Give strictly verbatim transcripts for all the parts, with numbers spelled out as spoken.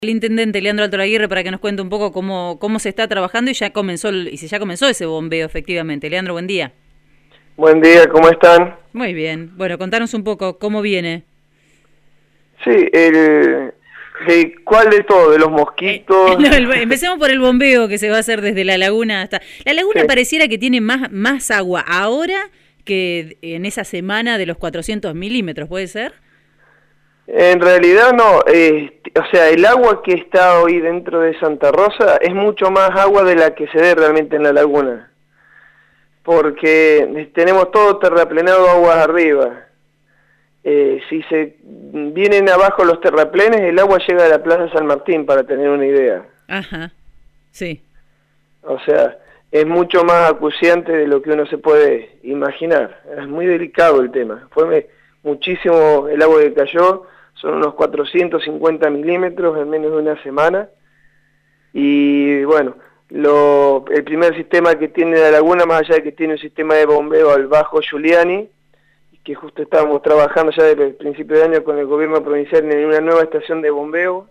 El intendente Leandro Altolaguirre para que nos cuente un poco cómo, cómo se está trabajando y ya comenzó el, y si ya comenzó ese bombeo efectivamente. Leandro, buen día. Buen día, ¿cómo están? Muy bien. Bueno, contanos un poco cómo viene. Sí, el, de, ¿cuál de todo? ¿De los mosquitos? Eh, no, el, empecemos por el bombeo que se va a hacer desde la laguna hasta... La laguna Sí. pareciera que tiene más, más agua ahora que en esa semana de los cuatrocientos milímetros, ¿puede ser? En realidad no, eh, o sea, el agua que está hoy dentro de Santa Rosa es mucho más agua de la que se ve realmente en la laguna, porque tenemos todo terraplenado aguas arriba. Eh, si se vienen abajo los terraplenes, el agua llega a la Plaza San Martín, para tener una idea. Ajá, sí. O sea, es mucho más acuciante de lo que uno se puede imaginar. Es muy delicado el tema. Fue muchísimo el agua que cayó, son unos cuatrocientos cincuenta milímetros en menos de una semana. Y bueno, lo, el primer sistema que tiene la laguna, más allá de que tiene un sistema de bombeo al Bajo Giuliani, que justo estábamos trabajando ya desde el principio de año con el gobierno provincial en una nueva estación de bombeo.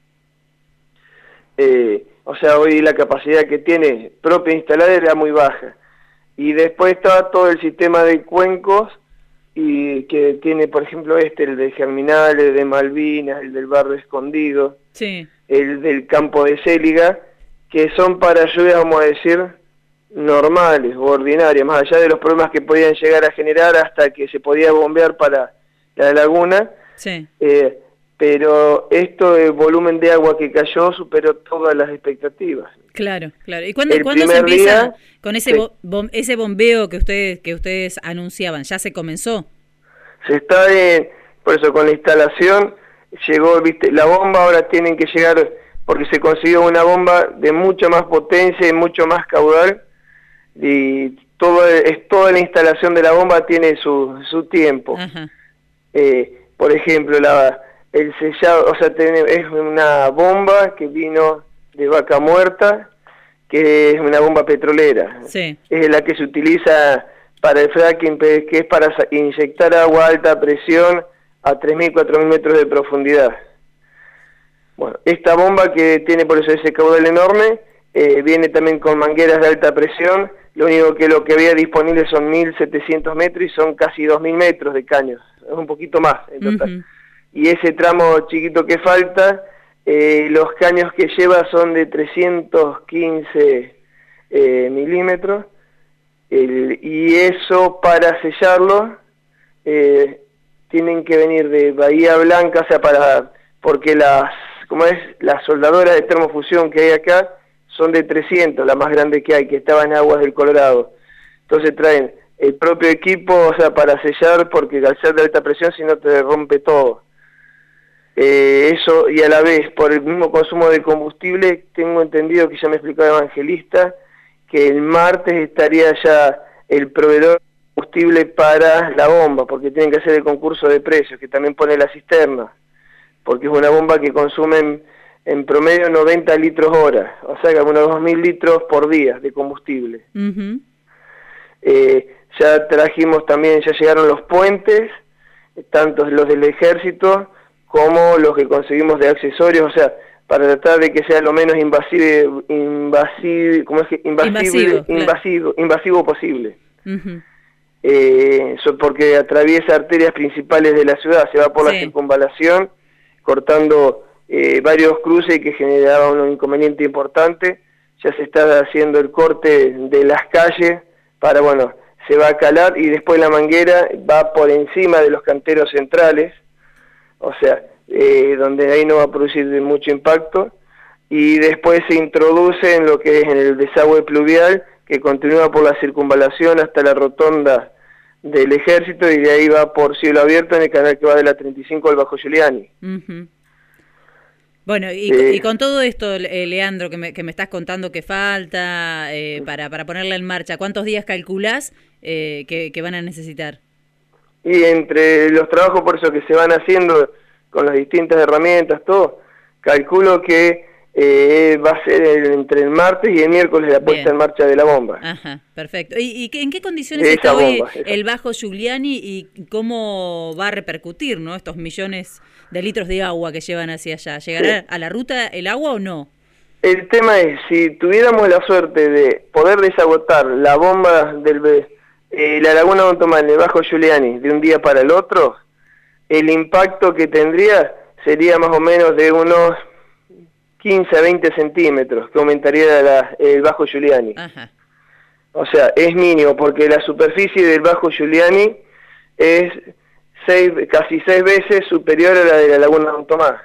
Eh, o sea, hoy la capacidad que tiene propia instalada era muy baja. Y después estaba todo el sistema de cuencos, y que tiene, por ejemplo, este, el de Germinal, el de Malvinas, el del Barrio Escondido, Sí. el del Campo de Céliga, que son para lluvias, vamos a decir, normales o ordinarias, más allá de los problemas que podían llegar a generar hasta que se podía bombear para la laguna. Sí. Eh, pero esto, el volumen de agua que cayó superó todas las expectativas. Claro, claro. ¿Y cuándo, El ¿cuándo se primer empieza día, con ese sí. bo- bom- ese bombeo que ustedes que ustedes anunciaban? ¿Ya se comenzó? Se está en, por eso con la instalación, llegó, viste, la bomba ahora tienen que llegar, porque se consiguió una bomba de mucha más potencia y mucho más caudal, y todo es toda la instalación de la bomba tiene su, su tiempo. Ajá. Eh, por ejemplo, la el sellado, o sea, tiene, es una bomba que vino de Vaca Muerta, que es una bomba petrolera. Sí. Es la que se utiliza para el fracking, que es para inyectar agua a alta presión a tres mil, cuatro mil metros de profundidad. Bueno, esta bomba que tiene por eso ese caudal enorme, eh, viene también con mangueras de alta presión. Lo único que lo que había disponible son mil setecientos metros y son casi dos mil metros de caños, es un poquito más en total. Uh-huh. Y ese tramo chiquito que falta, eh, los caños que lleva son de trescientos quince eh, milímetros, el, y eso para sellarlo eh, tienen que venir de Bahía Blanca, o sea, para porque las, como es, las soldadoras de termofusión que hay acá son de trescientos, la más grande que hay, que estaba en aguas del Colorado. Entonces traen el propio equipo, o sea, para sellar, porque al ser de alta presión, si no te rompe todo. Eh, eso, y a la vez, por el mismo consumo de combustible, tengo entendido que ya me explicó Evangelista, que el martes estaría ya el proveedor de combustible para la bomba, porque tienen que hacer el concurso de precios, que también pone la cisterna, porque es una bomba que consume en, en promedio noventa litros hora, o sea, unos dos mil litros por día de combustible. Uh-huh. Eh, ya trajimos también, ya llegaron los puentes, tanto los del ejército como los que conseguimos de accesorios, o sea, para tratar de que sea lo menos invasivo, invasivo, ¿cómo es que? Invasible, Invasivo, claro. invasivo, invasivo posible. Uh-huh. Eh, eso porque atraviesa arterias principales de la ciudad, se va por Sí. la circunvalación, cortando eh, varios cruces que generaban un inconveniente importante. Ya se está haciendo el corte de las calles para, bueno, se va a calar, y después la manguera va por encima de los canteros centrales, o sea, eh, donde ahí no va a producir mucho impacto, y después se introduce en lo que es en el desagüe pluvial, que continúa por la circunvalación hasta la rotonda del ejército, y de ahí va por cielo abierto en el canal que va de la treinta y cinco al Bajo Giuliani. Uh-huh. Bueno, y, Eh, y con todo esto, eh, Leandro, que me, que me estás contando que falta eh, para, para ponerla en marcha, ¿cuántos días calculás eh, que, que van a necesitar? Y entre los trabajos por eso que se van haciendo con las distintas herramientas, todo, calculo que eh, va a ser el, entre el martes y el miércoles la puesta en marcha de la bomba. Ajá, perfecto. ¿Y, y en qué condiciones está bomba, hoy esa. el Bajo Giuliani y cómo va a repercutir, ¿no?, estos millones de litros de agua que llevan hacia allá? ¿Llegará sí. a la ruta el agua o no? El tema es, si tuviéramos la suerte de poder desagotar la bomba del eh, la laguna Don Tomás en el Bajo Giuliani de un día para el otro, el impacto que tendría sería más o menos de unos quince a veinte centímetros, que aumentaría la, el Bajo Giuliani. Ajá. O sea, es mínimo, porque la superficie del Bajo Giuliani es seis, casi seis veces superior a la de la laguna Don Tomás.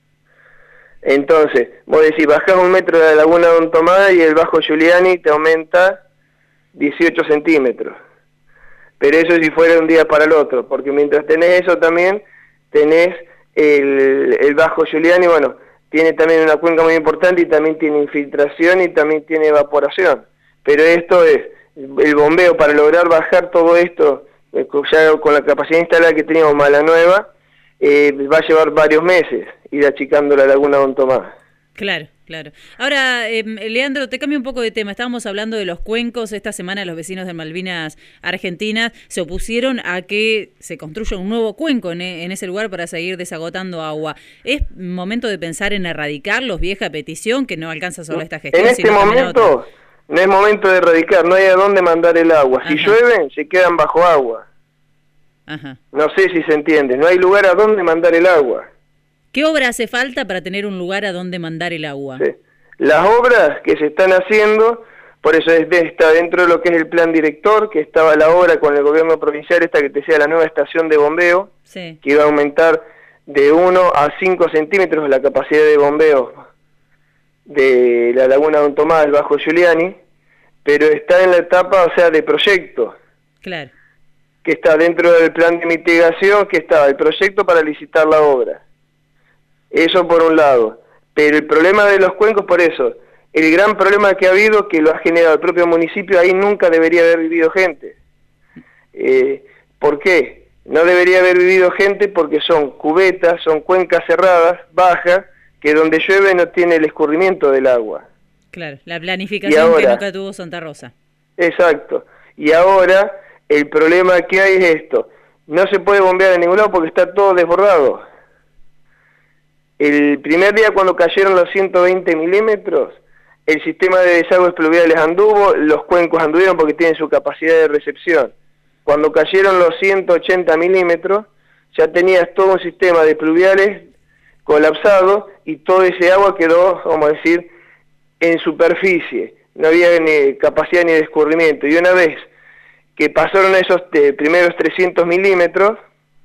Entonces, vos decís, bajás un metro de la laguna Don Tomás y el Bajo Giuliani te aumenta dieciocho centímetros. Pero eso si fuera de un día para el otro, porque mientras tenés eso también, tenés el, el Bajo Giuliani, bueno, tiene también una cuenca muy importante y también tiene infiltración y también tiene evaporación. Pero esto es el bombeo para lograr bajar todo esto, ya con la capacidad instalada que teníamos más la nueva, eh, va a llevar varios meses ir achicando la laguna Don Tomás. Claro, claro. Ahora, eh, Leandro, te cambio un poco de tema. Estábamos hablando de los cuencos. Esta semana los vecinos de Malvinas Argentinas se opusieron a que se construya un nuevo cuenco en, en ese lugar para seguir desagotando agua. ¿Es momento de pensar en erradicarlos? Vieja petición que no alcanza solo esta gestión. En este sino momento no es momento de erradicar, no hay a dónde mandar el agua. Si Ajá. llueven, se quedan bajo agua. Ajá. No sé si se entiende, no hay lugar a dónde mandar el agua. ¿Qué obra hace falta para tener un lugar a donde mandar el agua? Sí. Las obras que se están haciendo, por eso es de, está dentro de lo que es el plan director, que estaba la obra con el gobierno provincial, esta que te decía la nueva estación de bombeo, sí. que iba a aumentar de uno a cinco centímetros la capacidad de bombeo de la laguna Don Tomás, el Bajo Giuliani, pero está en la etapa, o sea, de proyecto. Claro. Que está dentro del plan de mitigación, que estaba el proyecto para licitar la obra. Eso por un lado. Pero el problema de los cuencos, por eso, el gran problema que ha habido, que lo ha generado el propio municipio, ahí nunca debería haber vivido gente. Eh, ¿Por qué? No debería haber vivido gente porque son cubetas, son cuencas cerradas, bajas, que donde llueve no tiene el escurrimiento del agua. Claro, la planificación ahora, que nunca tuvo Santa Rosa. Exacto. Y ahora el problema que hay es esto. No se puede bombear en ningún lado porque está todo desbordado. El primer día cuando cayeron los ciento veinte milímetros, el sistema de desagües pluviales anduvo, los cuencos anduvieron porque tienen su capacidad de recepción. Cuando cayeron los ciento ochenta milímetros, ya tenías todo un sistema de pluviales colapsado y todo ese agua quedó, vamos a decir, en superficie. No había ni capacidad ni de escurrimiento. Y una vez que pasaron esos eh, primeros trescientos milímetros,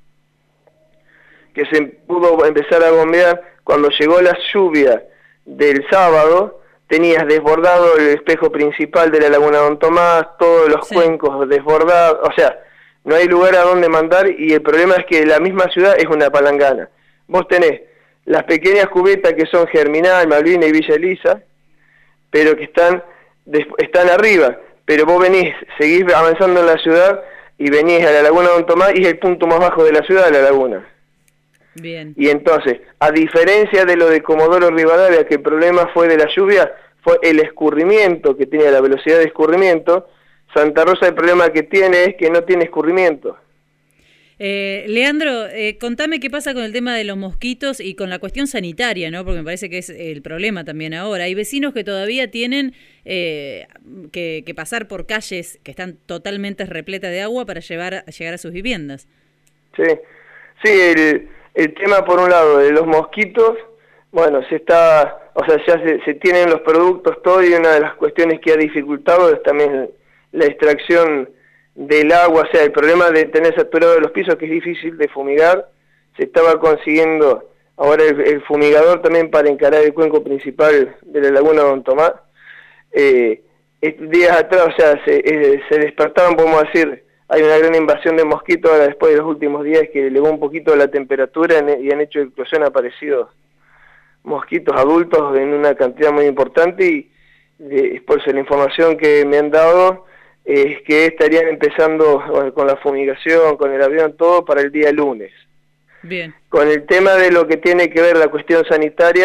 que se pudo empezar a bombear, cuando llegó la lluvia del sábado, tenías desbordado el espejo principal de la laguna Don Tomás, todos los sí. cuencos desbordados, o sea, no hay lugar a donde mandar y el problema es que la misma ciudad es una palangana. Vos tenés las pequeñas cubetas que son Germinal, Malvina y Villa Elisa, pero que están, están arriba, pero vos venís, seguís avanzando en la ciudad y venís a la laguna Don Tomás y es el punto más bajo de la ciudad de la laguna. Bien. Y entonces, a diferencia de lo de Comodoro Rivadavia, que el problema fue de la lluvia, fue el escurrimiento, que tenía la velocidad de escurrimiento, Santa Rosa el problema que tiene es que no tiene escurrimiento. Eh, Leandro, eh, contame qué pasa con el tema de los mosquitos y con la cuestión sanitaria, ¿no? Porque me parece que es el problema también ahora. Hay vecinos que todavía tienen eh, que, que pasar por calles que están totalmente repletas de agua para llevar, llegar a sus viviendas. Sí, sí, el... El tema, por un lado, de los mosquitos, bueno, se está, o sea, ya se, se tienen los productos todo y una de las cuestiones que ha dificultado es también la extracción del agua, o sea, el problema de tener saturado los pisos, que es difícil de fumigar, se estaba consiguiendo ahora el, el fumigador también para encarar el cuenco principal de la laguna Don Tomás. Eh, días atrás, o sea, se, eh, se despertaban, podemos decir, hay una gran invasión de mosquitos ahora después de los últimos días que elevó un poquito la temperatura y han hecho eclosión aparecidos mosquitos adultos en una cantidad muy importante y eh, por eso la información que me han dado es que estarían empezando bueno, con la fumigación, con el avión, todo para el día lunes. Bien. Con el tema de lo que tiene que ver la cuestión sanitaria,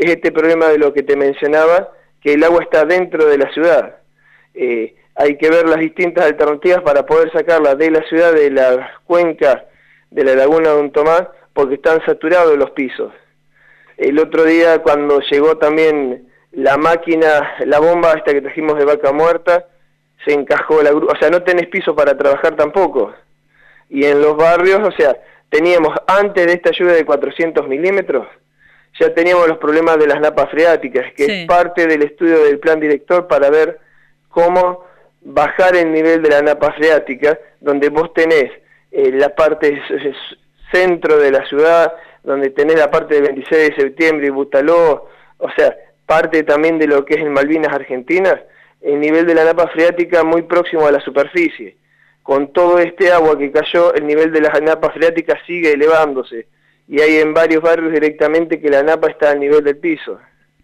es este problema de lo que te mencionaba, que el agua está dentro de la ciudad. Eh, hay que ver las distintas alternativas para poder sacarla de la ciudad, de la cuenca de la laguna de Don Tomás, porque están saturados los pisos. El otro día cuando llegó también la máquina, la bomba esta que trajimos de Vaca Muerta, se encajó la grúa, o sea, no tenés piso para trabajar tampoco. Y en los barrios, o sea, teníamos antes de esta lluvia de cuatrocientos milímetros, ya teníamos los problemas de las napas freáticas, que sí. es parte del estudio del plan director para ver cómo bajar el nivel de la napa freática, donde vos tenés eh, la parte centro de la ciudad, donde tenés la parte de veintiséis de septiembre y Butaló, o sea, parte también de lo que es en Malvinas Argentinas, el nivel de la napa freática muy próximo a la superficie. Con todo este agua que cayó, el nivel de la napa freática sigue elevándose, y hay en varios barrios directamente que la napa está al nivel del piso,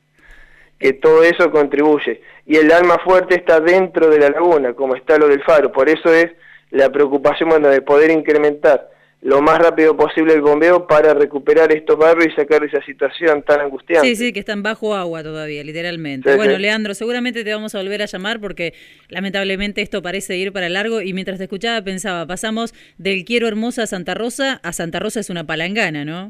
que todo eso contribuye. Y el alma fuerte está dentro de la laguna, como está lo del faro, por eso es la preocupación, bueno, de poder incrementar lo más rápido posible el bombeo para recuperar estos barrios y sacar esa situación tan angustiante. Sí, sí, que están bajo agua todavía, literalmente. Sí, bueno, sí. Leandro, seguramente te vamos a volver a llamar porque lamentablemente esto parece ir para largo y mientras te escuchaba pensaba, pasamos del Quiero Hermosa a Santa Rosa, a Santa Rosa es una palangana, ¿no?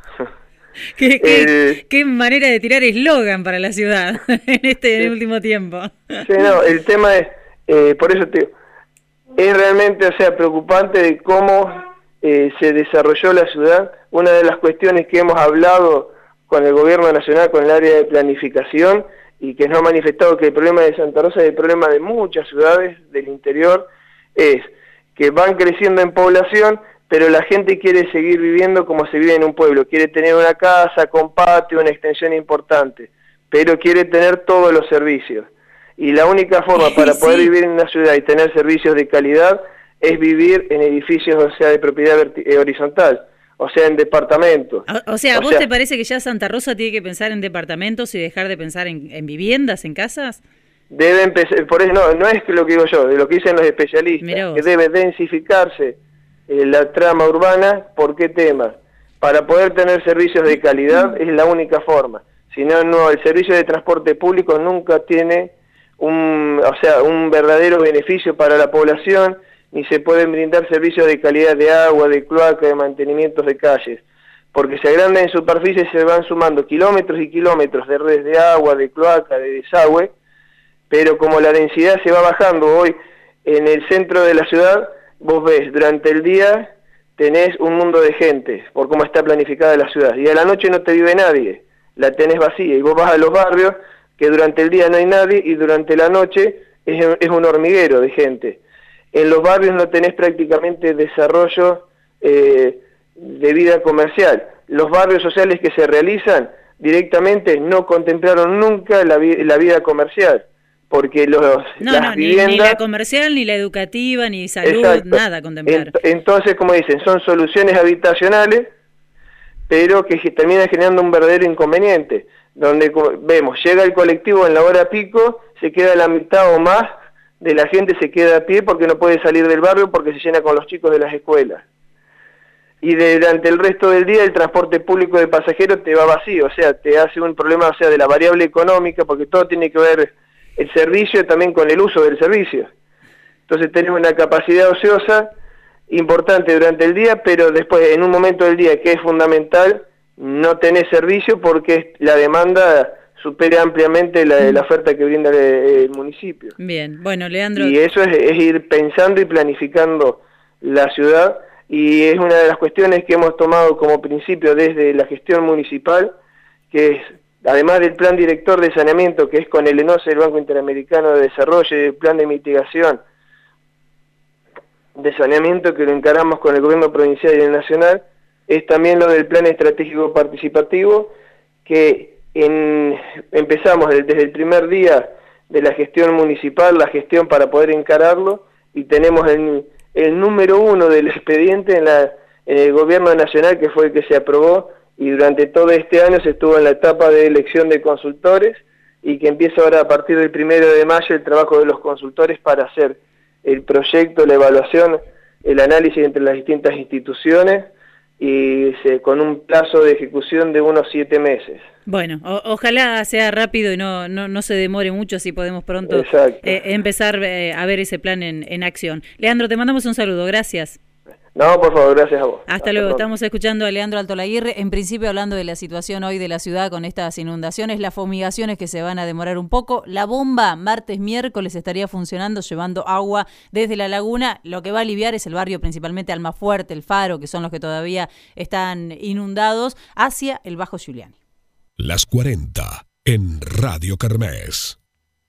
¿Qué, qué, el... qué manera de tirar eslogan para la ciudad en este sí. en el último tiempo. Sí, no, el tema es, eh, por eso te digo, es realmente, o sea, preocupante de cómo Eh, se desarrolló la ciudad. Una de las cuestiones que hemos hablado con el gobierno nacional, con el área de planificación, y que nos ha manifestado que el problema de Santa Rosa es el problema de muchas ciudades del interior, es que van creciendo en población, pero la gente quiere seguir viviendo como se vive en un pueblo, quiere tener una casa con patio, una extensión importante, pero quiere tener todos los servicios. Y la única forma para poder sí. vivir en una ciudad y tener servicios de calidad es vivir en edificios, o sea, de propiedad eh, horizontal, o sea, en departamentos. O, o sea, ¿a vos sea, te parece que ya Santa Rosa tiene que pensar en departamentos y dejar de pensar en, en viviendas, en casas? Debe empezar, por eso no, no es lo que digo yo, de lo que dicen los especialistas, que debe densificarse eh, la trama urbana. ¿Por qué tema? Para poder tener servicios de calidad es la única forma. Si no, no, el servicio de transporte público nunca tiene un, o sea, un verdadero beneficio para la población, ni se pueden brindar servicios de calidad de agua, de cloaca, de mantenimientos de calles, porque se agrandan en superficie, se van sumando kilómetros y kilómetros de redes de agua, de cloaca, de desagüe, pero como la densidad se va bajando hoy en el centro de la ciudad, vos ves, durante el día tenés un mundo de gente, por cómo está planificada la ciudad, y a la noche no te vive nadie, la tenés vacía, y vos vas a los barrios, que durante el día no hay nadie, y durante la noche es, es un hormiguero de gente. En los barrios no tenés prácticamente desarrollo eh, de vida comercial. Los barrios sociales que se realizan directamente no contemplaron nunca la, vi la vida comercial, porque los, no, las no, viviendas... Ni, ni la comercial, ni la educativa, ni salud, exacto. Nada contemplaron. Ent entonces, como dicen, son soluciones habitacionales, pero que terminan generando un verdadero inconveniente, donde vemos, llega el colectivo en la hora pico, se queda la mitad o más de la gente se queda a pie porque no puede salir del barrio porque se llena con los chicos de las escuelas. Y de, durante el resto del día el transporte público de pasajeros te va vacío, o sea, te hace un problema, o sea, de la variable económica, porque todo tiene que ver el servicio también con el uso del servicio. Entonces tenés una capacidad ociosa importante durante el día, pero después en un momento del día que es fundamental, no tenés servicio porque la demanda supera ampliamente la, la oferta que brinda el, el municipio. Bien, bueno, Leandro... Y eso es, es ir pensando y planificando la ciudad, y es una de las cuestiones que hemos tomado como principio desde la gestión municipal, que es, además del plan director de saneamiento, que es con el ENOCE, el Banco Interamericano de Desarrollo, y el plan de mitigación de saneamiento que lo encaramos con el gobierno provincial y el nacional, es también lo del plan estratégico participativo, que En, empezamos desde el primer día de la gestión municipal, la gestión para poder encararlo, y tenemos el, el número uno del expediente en, la, en el gobierno nacional, que fue el que se aprobó, y durante todo este año se estuvo en la etapa de elección de consultores, y que empieza ahora a partir del primero de mayo el trabajo de los consultores para hacer el proyecto, la evaluación, el análisis entre las distintas instituciones, y se, con un plazo de ejecución de unos siete meses. Bueno, o, ojalá sea rápido y no, no, no se demore mucho, así podemos pronto eh, empezar eh, a ver ese plan en, en acción. Leandro, te mandamos un saludo, gracias. No, por favor, gracias a vos. Hasta, Hasta luego, pronto. Estamos escuchando a Leandro Altolaguirre, en principio hablando de la situación hoy de la ciudad con estas inundaciones, las fumigaciones que se van a demorar un poco. La bomba martes, miércoles estaría funcionando, llevando agua desde la laguna. Lo que va a aliviar es el barrio, principalmente Almafuerte, El Faro, que son los que todavía están inundados, hacia el Bajo Giuliani. Las cuarenta en Radio Kermés.